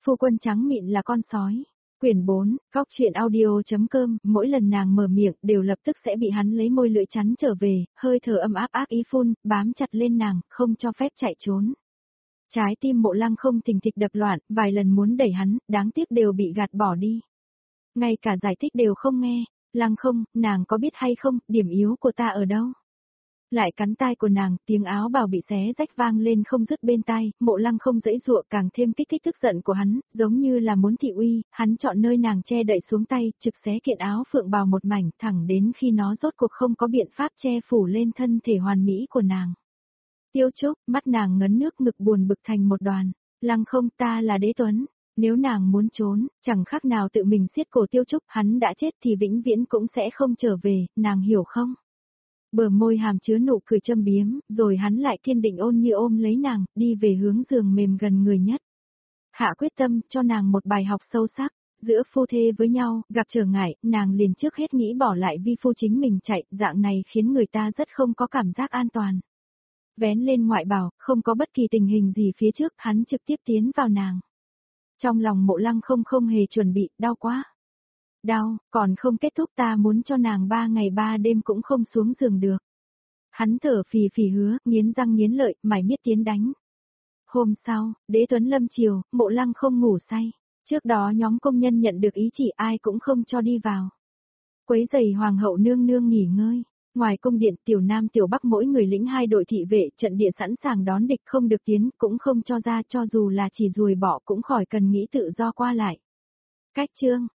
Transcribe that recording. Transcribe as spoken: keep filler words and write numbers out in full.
Phu quân trắng mịn là con sói. Quyển bốn, góc truyện audio.com, mỗi lần nàng mở miệng đều lập tức sẽ bị hắn lấy môi lưỡi chắn trở về, hơi thở âm áp ác ý phun, bám chặt lên nàng, không cho phép chạy trốn. Trái tim Mộ Lăng không thình thịch đập loạn, vài lần muốn đẩy hắn, đáng tiếc đều bị gạt bỏ đi. Ngay cả giải thích đều không nghe, Lăng không, nàng có biết hay không, điểm yếu của ta ở đâu? Lại cắn tai của nàng, tiếng áo bào bị xé rách vang lên không dứt bên tai, Mộ Lăng không dãy dụa càng thêm kích thích tức giận của hắn, giống như là muốn thị uy, hắn chọn nơi nàng che đậy xuống tay, trực xé kiện áo phượng bào một mảnh, thẳng đến khi nó rốt cuộc không có biện pháp che phủ lên thân thể hoàn mỹ của nàng. Tiêu Trúc, mắt nàng ngấn nước ngực buồn bực thành một đoàn, Lăng không, ta là Đế Tuấn. Nếu nàng muốn trốn, chẳng khác nào tự mình siết cổ Tiêu Trúc, hắn đã chết thì vĩnh viễn cũng sẽ không trở về, nàng hiểu không? Bờ môi hàm chứa nụ cười châm biếm, rồi hắn lại kiên định ôn như ôm lấy nàng, đi về hướng giường mềm gần người nhất. Hạ quyết tâm cho nàng một bài học sâu sắc, giữa phu thê với nhau, gặp trở ngại, nàng liền trước hết nghĩ bỏ lại vi phu chính mình chạy, dạng này khiến người ta rất không có cảm giác an toàn. Vén lên ngoại bào, không có bất kỳ tình hình gì phía trước, hắn trực tiếp tiến vào nàng. Trong lòng Mộ Lăng không không hề chuẩn bị, đau quá. Đau, còn không kết thúc ta muốn cho nàng ba ngày ba đêm cũng không xuống giường được. Hắn thở phì phì hứa, nghiến răng nghiến lợi, mày miết tiến đánh. Hôm sau, Đế Tuấn lâm chiều, Mộ Lăng không ngủ say. Trước đó nhóm công nhân nhận được ý chỉ ai cũng không cho đi vào. Quấy giày hoàng hậu nương nương nghỉ ngơi. Ngoài cung điện tiểu nam tiểu bắc mỗi người lĩnh hai đội thị vệ trận địa sẵn sàng đón địch không được tiến cũng không cho ra cho dù là chỉ rùi bỏ cũng khỏi cần nghĩ tự do qua lại. Cách chương